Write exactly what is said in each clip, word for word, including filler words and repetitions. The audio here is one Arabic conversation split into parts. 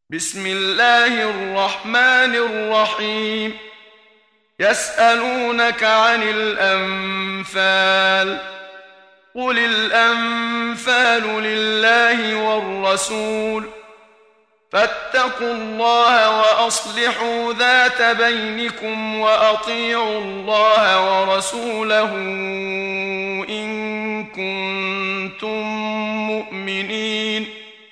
بسم الله الرحمن الرحيم. يسألونك عن الأنفال، قل الأنفال لله والرسول، فاتقوا الله وأصلحوا ذات بينكم وأطيعوا الله ورسوله إن كنتم مؤمنين.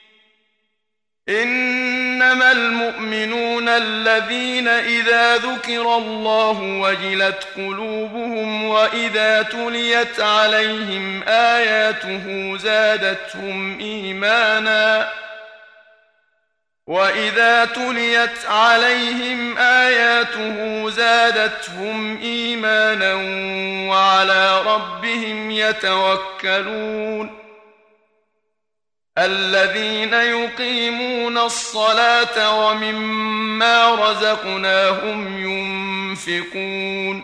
إنما المؤمنون الذين إذا ذكر الله وجلت قلوبهم وإذا تليت عليهم آياته زادتهم إيمانا وإذا تليت عليهم آياته زادتهم إيمانا وعلى ربهم يتوكلون. الذين يقيمون الصلاة ومما رزقناهم ينفقون،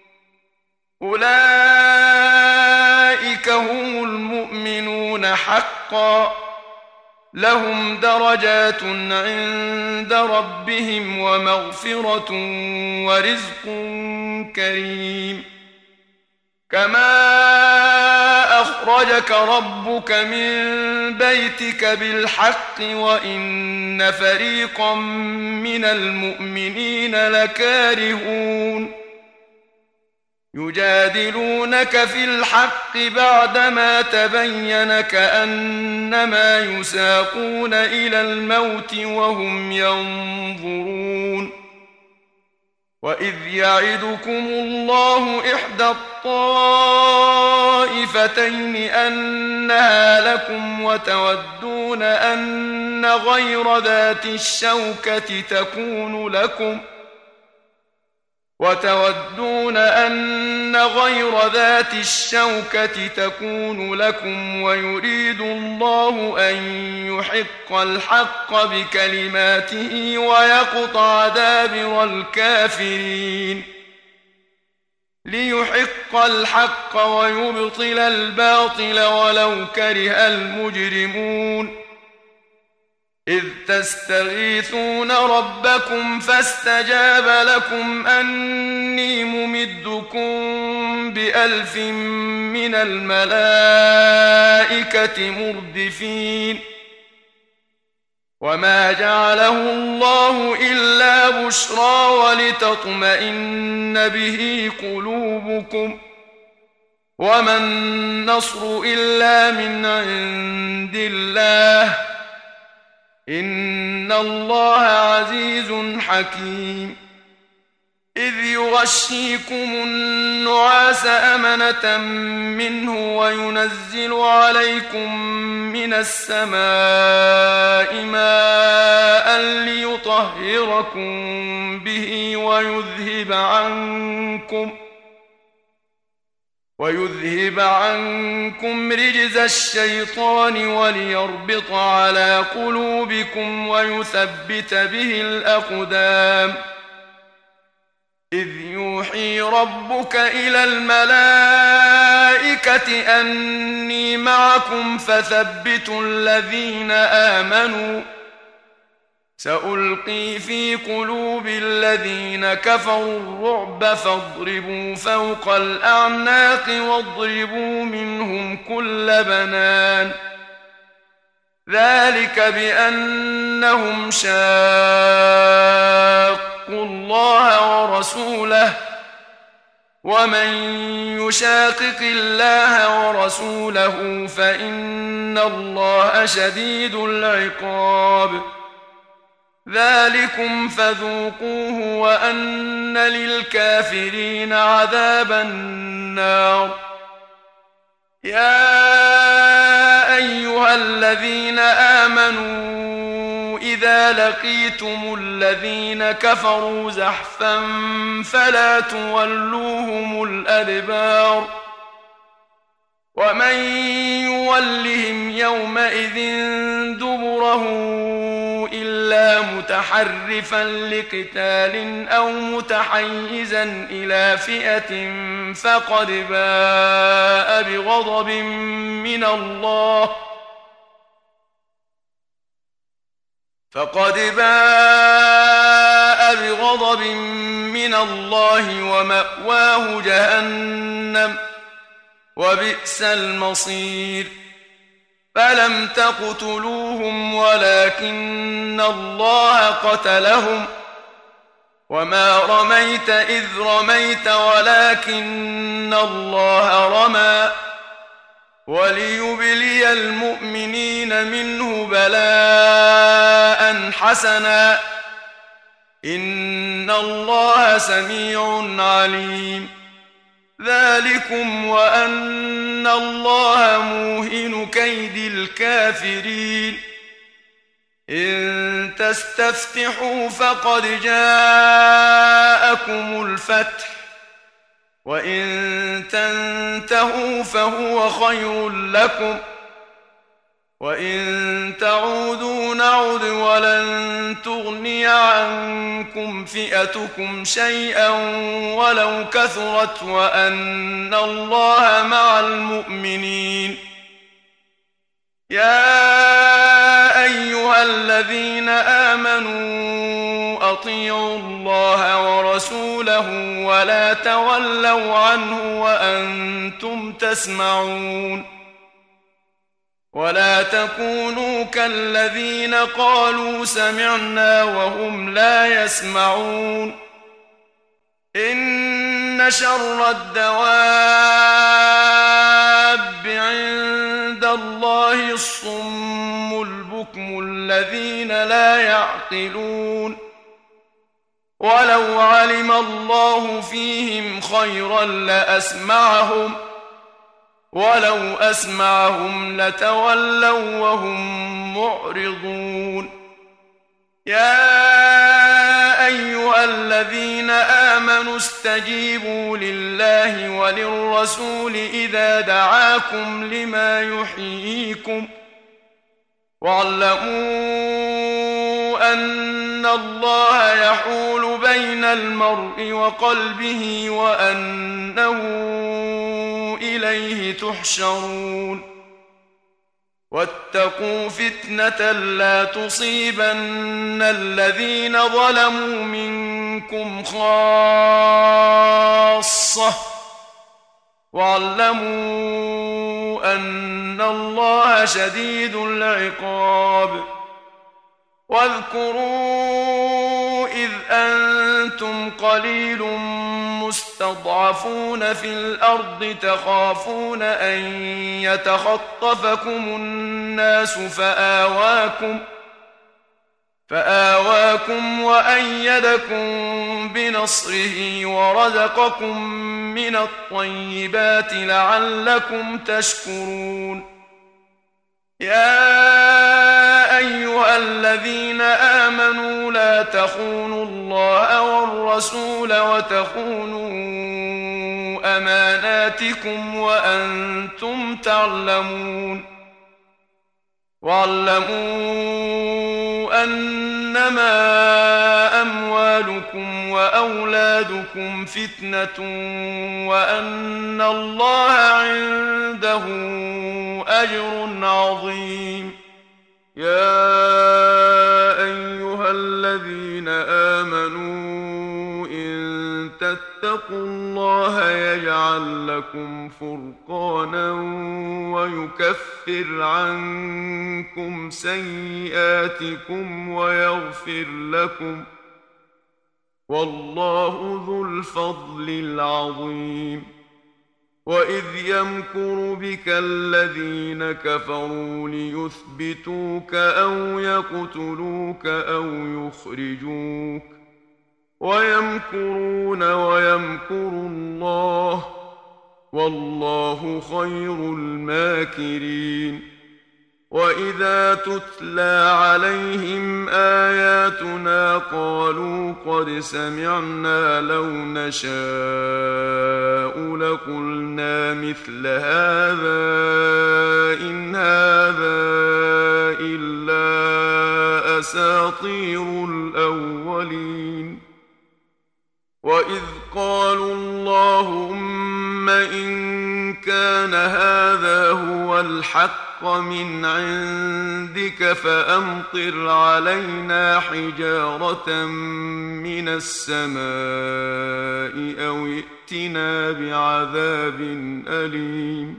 أولئك هم المؤمنون حقا، لهم درجات عند ربهم ومغفرة ورزق كريم. كما أخرجك ربك من بيتك بالحق وإن فريقا من المؤمنين لكارهون. يجادلونك في الحق بعدما تبين كأنما يساقون إلى الموت وهم ينظرون. وإذ يعدكم الله إحدى الطائفتين أنها لكم وتودون أن غير ذات الشوكة تكون لكم وتودون أن غير ذات الشوكة تكون لكم ويريد الله أن يحق الحق بكلماته ويقطع دابر الكافرين. ليحق الحق ويبطل الباطل ولو كره المجرمون. إذ تستغيثون ربكم فاستجاب لكم أني ممدكم بألف من الملائكة مردفين. وما جعله الله إلا بشرى ولتطمئن به قلوبكم، وما النصر إلا من عند الله، إن الله عزيز حكيم. إذ يغشيكم النعاس أمنة منه وينزل عليكم من السماء ماء ليطهركم به ويذهب عنكم ويذهب عنكم رجز الشيطان وليربط على قلوبكم ويثبت به الأقدام. إذ يوحي ربك إلى الملائكة أني معكم فثبتوا الذين آمنوا، سألقي في قلوب الذين كفروا الرعب فاضربوا فوق الأعناق واضربوا منهم كل بنان. ذلك بأنهم شاقوا الله ورسوله، ومن يشاقق الله ورسوله فإن الله شديد العقاب. ذلكم فذوقوه وأن للكافرين عذاب النار. يا أيها الذين آمنوا إذا لقيتم الذين كفروا زحفا فلا تولوهم الأدبار، ومن يولهم يومئذ دبره إلا متحرفا لقتال أو متحيزا إلى فئة فقد باء بغضب من الله فقد باء بغضب من الله ومأواه جهنم وبئس المصير فلم تقتلوهم ولكن الله قتلهم وما رميت إذ رميت ولكن الله رمى وليبلي المؤمنين منه بلاء حسنا إن الله سميع عليم ذلكم وأن الله موهن كيد الكافرين إن تستفتحوا فقد جاءكم الفتح وإن تنتهوا فهو خير لكم وإن تعودوا نعد ولن تغني عنكم فئتكم شيئا ولو كثرت وأن الله مع المؤمنين يا أيها الذين آمنوا أطيعوا الله ورسوله ولا تولوا عنه وأنتم تسمعون ولا تكونوا كالذين قالوا سمعنا وهم لا يسمعون إن شر الدواب عند الله الصم البكم الذين لا يعقلون ولو علم الله فيهم خيرا لأسمعهم ولو أسمعهم لتولوا وهم معرضون يا أيها الذين آمنوا استجيبوا لله وللرسول إذا دعاكم لما يحييكم واعلموا أن الله يحول بين المرء وقلبه وأنه إليه تحشرون واتقوا فتنة لا تصيبن الذين ظلموا منكم خاصة واعلموا أن الله شديد العقاب واذكروا إذ أنتم قليل مستضعفون في الأرض تخافون أن يتخطفكم الناس فآواكم فآواكم وأيدكم بنصره ورزقكم من الطيبات لعلكم تشكرون يا أيها الذين آمنوا لا تخونوا الله والرسول وتخونوا أماناتكم وأنتم تعلمون واعلموا أنما أموالكم وأولادكم فتنة وأن الله عنده أجر عظيم يا أيها الذين آمنوا إن تتقوا الله يجعل لكم فرقانا ويكفر عنكم سيئاتكم ويغفر لكم والله ذو الفضل العظيم وإذ يمكر بك الذين كفروا ليثبتوك أو يقتلوك أو يخرجوك ويمكرون ويمكر الله والله خير الماكرين وإذا تتلى عليهم آياتنا قالوا قد سمعنا لو نشاء لقلنا مثل هذا إن هذا إلا أساطير الأولين وإذ قالوا اللهم إن كان هذا هو الحق الحق من عندك فأمطر علينا حجارة من السماء أو ائتنا بعذاب أليم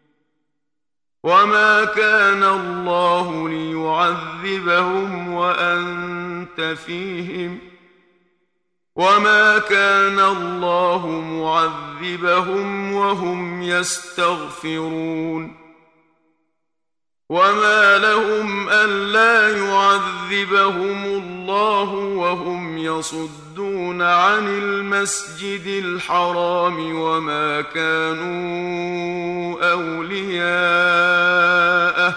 وما كان الله ليعذبهم وأنت فيهم وما كان الله معذبهم وهم يستغفرون وما لهم ألا يعذبهم الله وهم يصدون عن المسجد الحرام وما كانوا أولياءه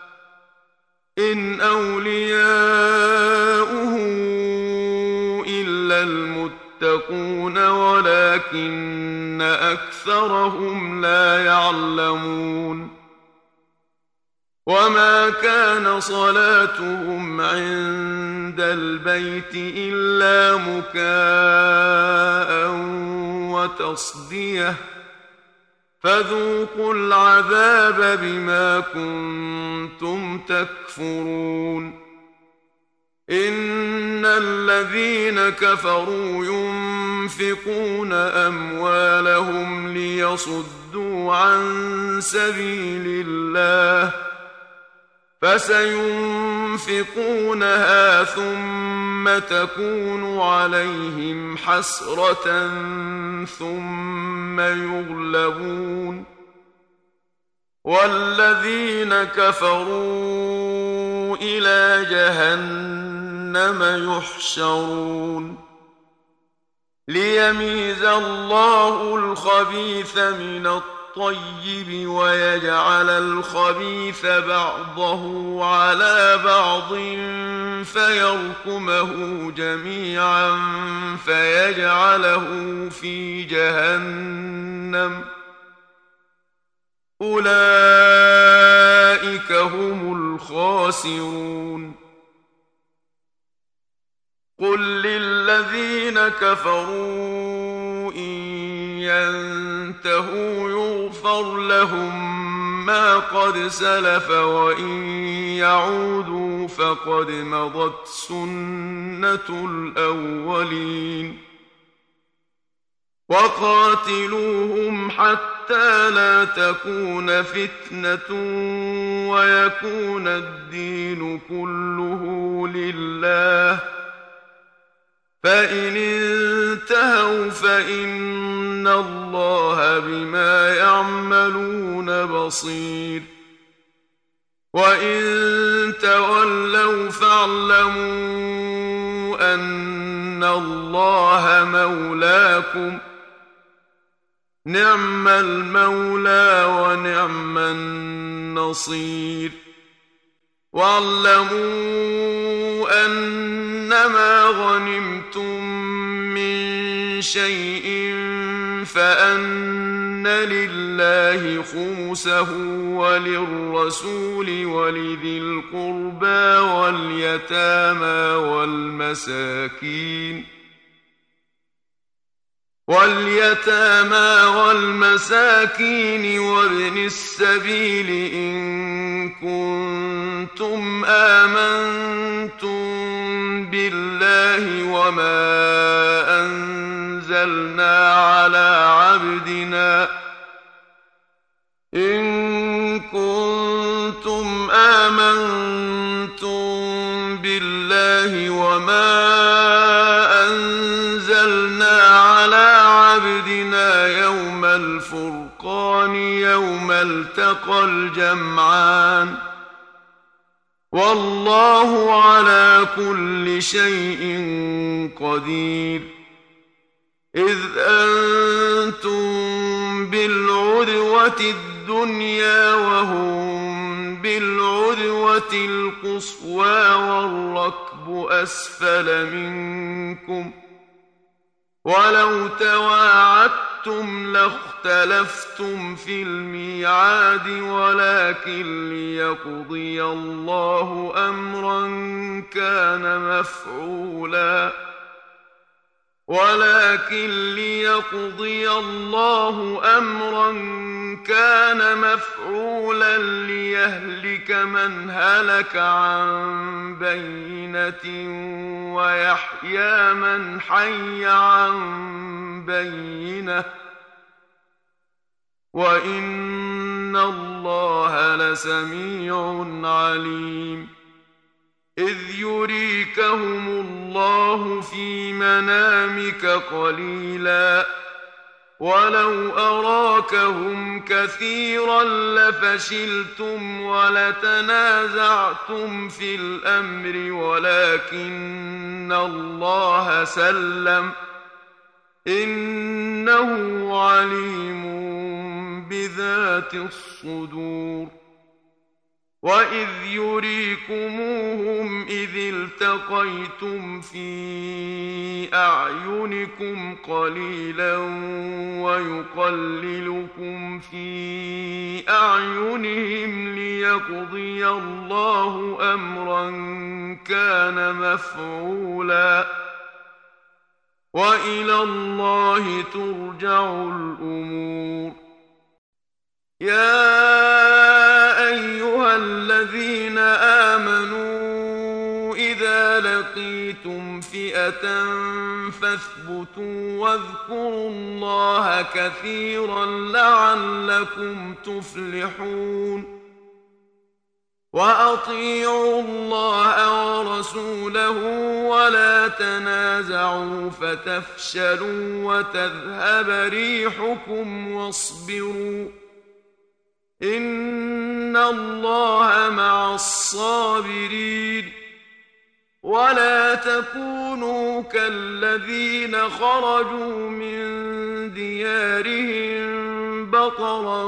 إن أولياؤه إلا المتقون ولكن أكثرهم لا يعلمون وما كان صلاتهم عند البيت إلا مكاء وتصدية فذوقوا العذاب بما كنتم تكفرون إن الذين كفروا ينفقون أموالهم ليصدوا عن سبيل الله فسينفقونها ثم تكون عليهم حسرة ثم يغلبون والذين كفروا إلى جهنم يحشرون ليميز الله الخبيث من الطيب الطيب ويجعل الخبيث بعضه على بعض فيركمه جميعا فيجعله في جهنم أولئك هم الخاسرون قل للذين كفروا إن ينتهوا يغفر لهم ما قد سلف وإن يعودوا فقد مضت سنة الأولين وقاتلوهم حتى لا تكون فتنة ويكون الدين كله لله فإن انتهوا فإن الله بما يعملون بصير وإن تولوا فاعلموا أن الله مولاكم نعم المولى ونعم النصير واعلموا أنما غنمتم من شيء فأن لله خمسه وللرسول ولذي القربى واليتامى والمساكين واليتامى والمساكين وابن السبيل إن كنتم آمنتم بالله وما أنزلنا على عبدنا إن كنتم آمنتم بالله وما أنزلنا على عبدنا يوم الفرقان يوم التقى الجمعان والله على كل شيء قدير إذ أنتم بالعدوة الدنيا وهم بالعدوة القصوى والركب أسفل منكم ولو تواعدتم لاختلفتم في الميعاد ولكن ليقضي الله أمرا كان مفعولا ولكن ليقضي الله أمرا كان مفعولا ليهلك من هلك عن بينة ويحيى من حي عن بينة وإن الله لسميع عليم إذ يريكهم الله في منامك قليلا ولو أراكهم كثيرا لفشلتم ولتنازعتم في الأمر ولكن الله سلم إنه عليم بذات الصدور وإذ يريكموهم إذ التقيتم في أعينكم قليلا ويقللكم في أعينهم ليقضي الله أمرا كان مفعولا وإلى الله ترجع الأمور يا أيها الذين آمنوا إذا لقيتم فئة فاثبتوا واذكروا الله كثيرا لعلكم تفلحون وأطيعوا الله ورسوله ولا تنازعوا فتفشلوا وتذهب ريحكم واصبروا إن الله مع الصابرين ولا تكونوا كالذين خرجوا من ديارهم بطرا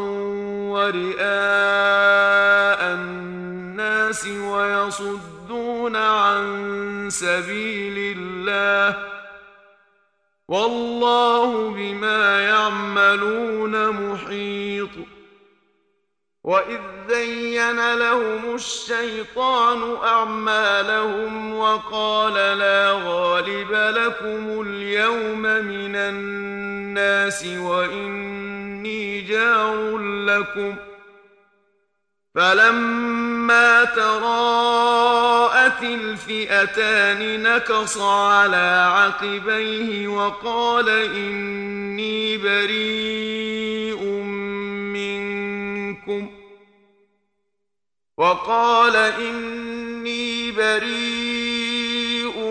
ورئاء الناس ويصدون عن سبيل الله والله بما يعملون محيط وإذ زين لهم الشيطان أعمالهم وقال لا غالب لكم اليوم من الناس وإني جار لكم فلما تراءت الفئتان نكص على عقبيه وقال إني بريء منكم وقال إني بريء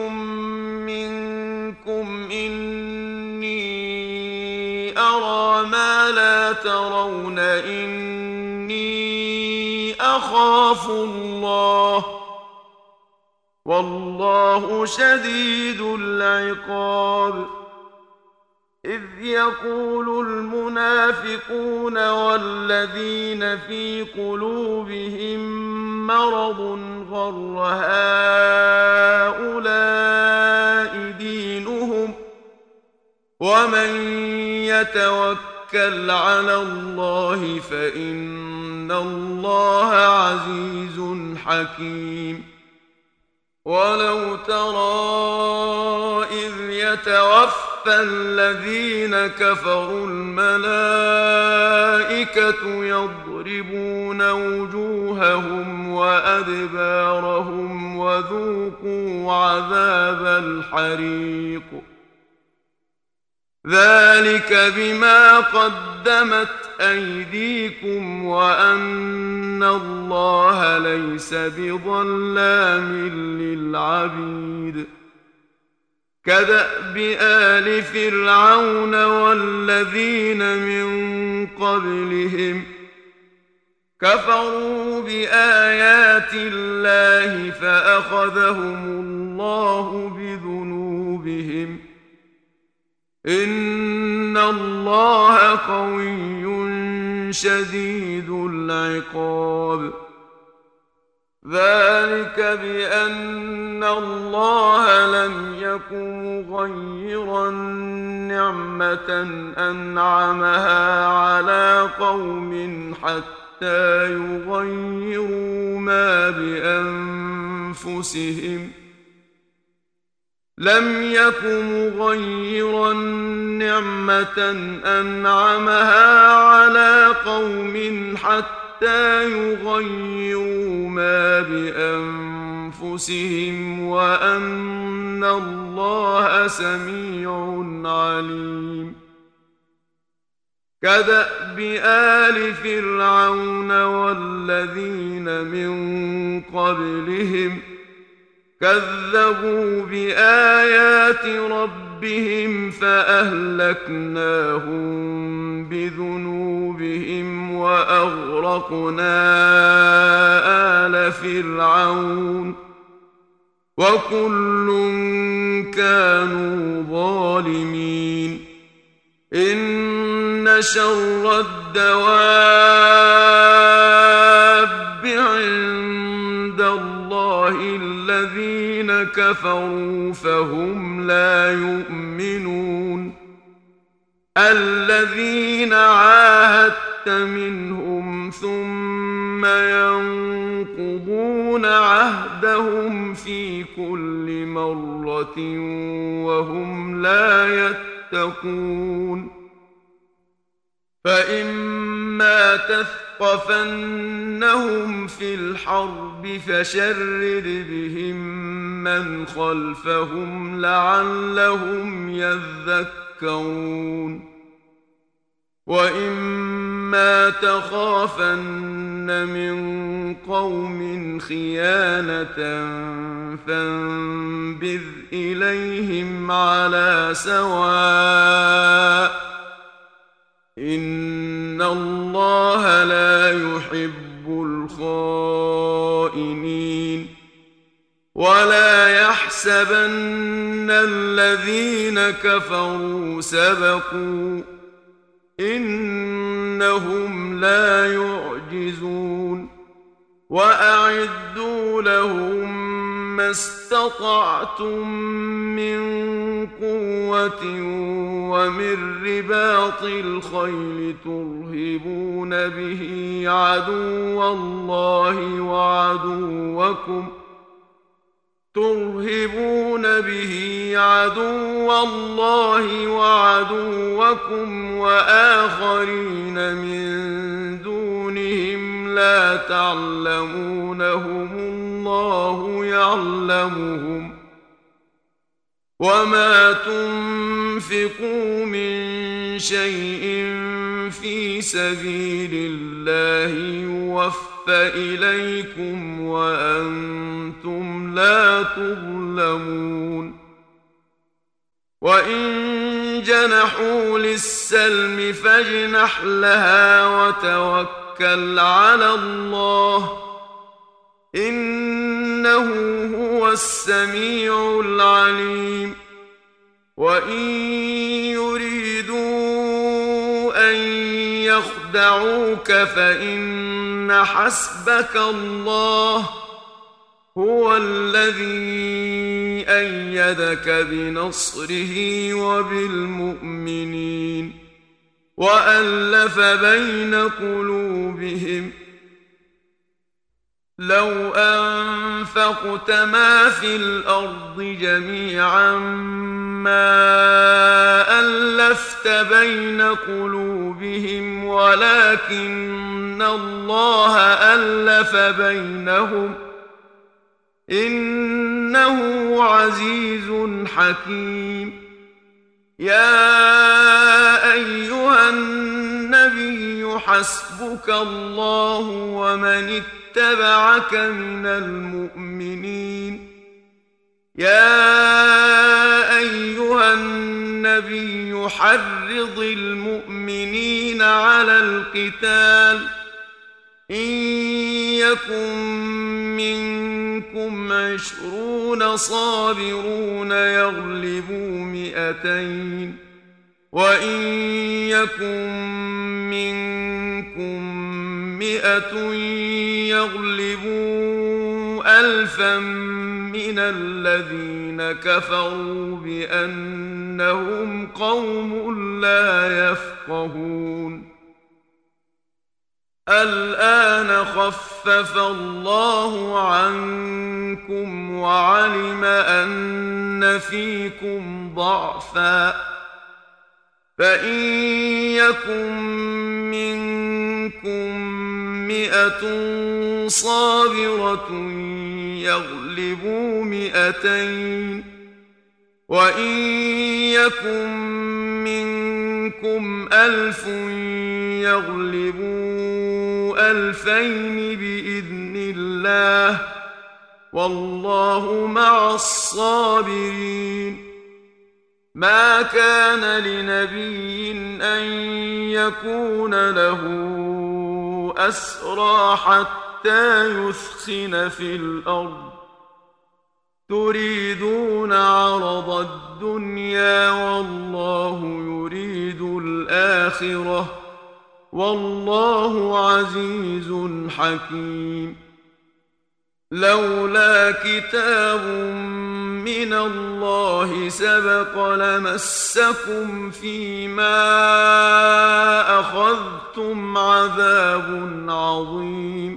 منكم إني أرى ما لا ترون إني أخاف الله والله شديد العقاب إذ يقول المنافقون والذين في قلوبهم مرض غر هؤلاء دينهم ومن يتوكل على الله فإن الله عزيز حكيم ولو ترى إذ يتوفى الذين كفروا الملائكة يضربون وجوههم وأدبارهم وذوقوا عذاب الحريق ذلك بما قدمت أيديكم وأن الله ليس بظلام للعبيد كدأب آل فرعون والذين من قبلهم كفروا بآيات الله فأخذهم الله بذنوبهم إن الله قوي شديد العقاب ذلك بأن الله لم يكن مغيرا نعمة أنعمها على قوم حتى يغيروا ما بأنفسهم لم يك مغيرا نعمة أنعمها على قوم حتى يغيروا ما بأنفسهم وأن الله سميع عليم. كدأب آل فرعون والذين من قبلهم كذبوا بآيات ربهم فأهلكناهم بذنوبهم وأغرقنا آل فرعون وكل كانوا ظالمين. إن شر الدواب عند الله الذين كفروا فهم لا يؤمنون. الذين عاهدت منهم ثم ينقضون عهدهم في كل مرة وهم لا يتقون. فإما تثقفنهم في الحرب فشرد بهم من خلفهم لعلهم يذكرون. وإما تخافن من قوم خيانة فانبذ إليهم على سواء إن الله لا يحب الخائنين. ولا يحسبن الذين كفروا سبقوا إنهم لا يعجزون. وأعدوا لهم ما استطعتم من قوة ومن رباط الخيل ترهبون به عدو الله وعدوكم ترهبون به عدو الله وعدوكم وآخرين من دونهم لا تعلمونهم الله يعلمهم. وما تنفقوا من شيء في سبيل الله يوفى إليكم وأنتم لا تظلمون. وإن جنحوا للسلم فاجنح لها وتوكل على الله إنه هو السميع العليم. وإن يريدوا أن يخدعوك فإن حسبك الله هو الذي أيدك بنصره وبالمؤمنين وألف بين قلوبهم. لو أنفقت ما في الأرض جميعا ما ألفت بين قلوبهم ولكن الله ألف بينهم إنه عزيز حكيم. يا أيها النبي حسبك الله ومن اتبعك من المؤمنين. يا أيها النبي حرض المؤمنين على القتال إن يكن منكم عشرون صابرون يغلبوا مئتين وإن يكن منكم مئة يغلبوا ألفا من الذين كفروا بأنهم قوم لا يفقهون. الآن خفف الله عنكم وعلم أن فيكم ضعفا فإن يكن منكم مئة صابرة يغلبوا مئتين وإن يكن منكم ألف يغلبوا ألفين بإذن الله والله مع الصابرين ما كان لنبي أن يكون له أسرى حتى يثخن في الأرض تريدون عرض الدنيا والله يريد الآخرة والله عزيز حكيم لولا كتاب من الله سبق لمسكم فيما أخذتم عذاب عظيم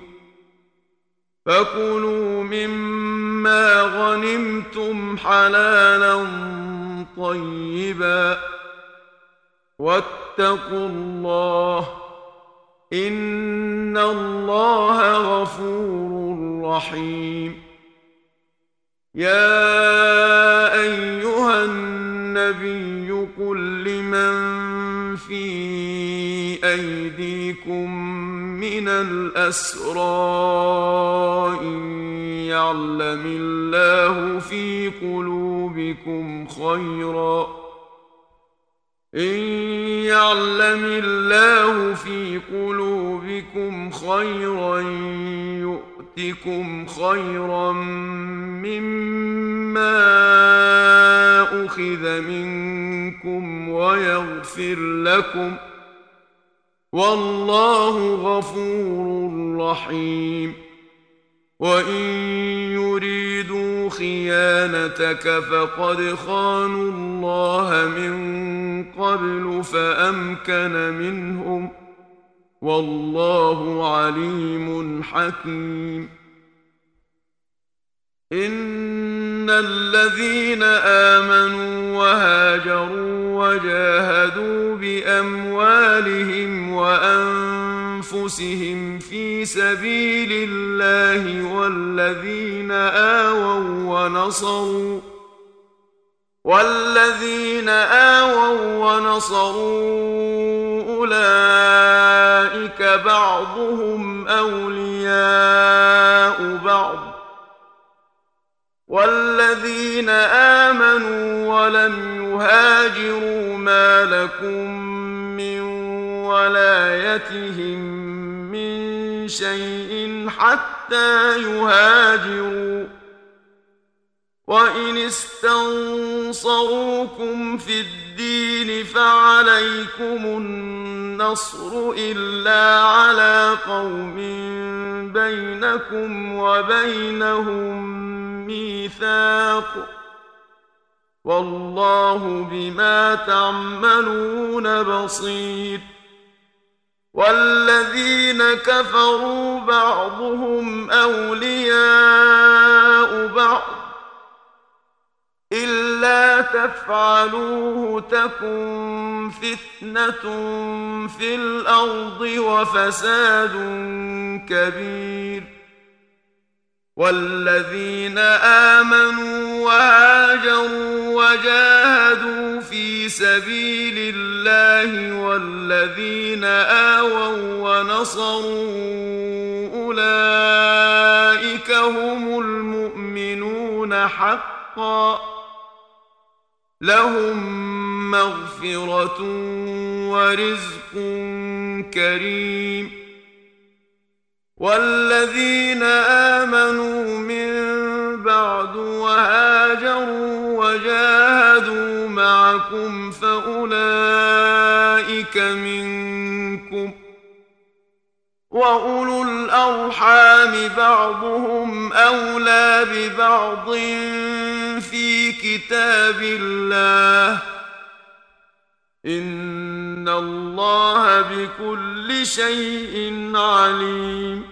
فكلوا مما غنمتم حلالا طيبا واتقوا الله إن الله غفور رحيم يا أيها النبي قل لمن في أيديكم من الأسرى إن يعلم الله في قلوبكم خيرا إن يعلم الله في قلوبكم خيرا يؤتكم خيرا مما أخذ منكم ويغفر لكم والله غفور رحيم وإن يريدوا خيانتك فقد خانوا الله من قبل فأمكن منهم والله عليم حكيم إن الذين آمنوا وهاجروا وجاهدوا بأموالهم وأنفسهم في سبيل الله والذين آووا ونصروا والذين آووا ونصروا أولئك بعضهم أولياء بعض والذين آمنوا ولم يهاجروا ما لكم من ولايتهم من شيء حتى يهاجروا وإن استنصروكم في الدين فعليكم النصر إلا على قوم بينكم وبينهم ميثاق والله بما تعملون بصير والذين كفروا بعضهم أولياء بعض إلا تفعلوه تكن فتنة في الأرض وفساد كبير والذين آمنوا وهاجروا وجاهدوا في سبيل الله والذين آووا ونصروا أولئك هم المؤمنون حقا لهم مغفرة ورزق كريم والذين آمنوا من بعد وهاجروا وجاهدوا معكم فأولئك منكم وأولو الأرحام بعضهم أولى ببعض في كتاب الله إن الله بكل شيء عليم.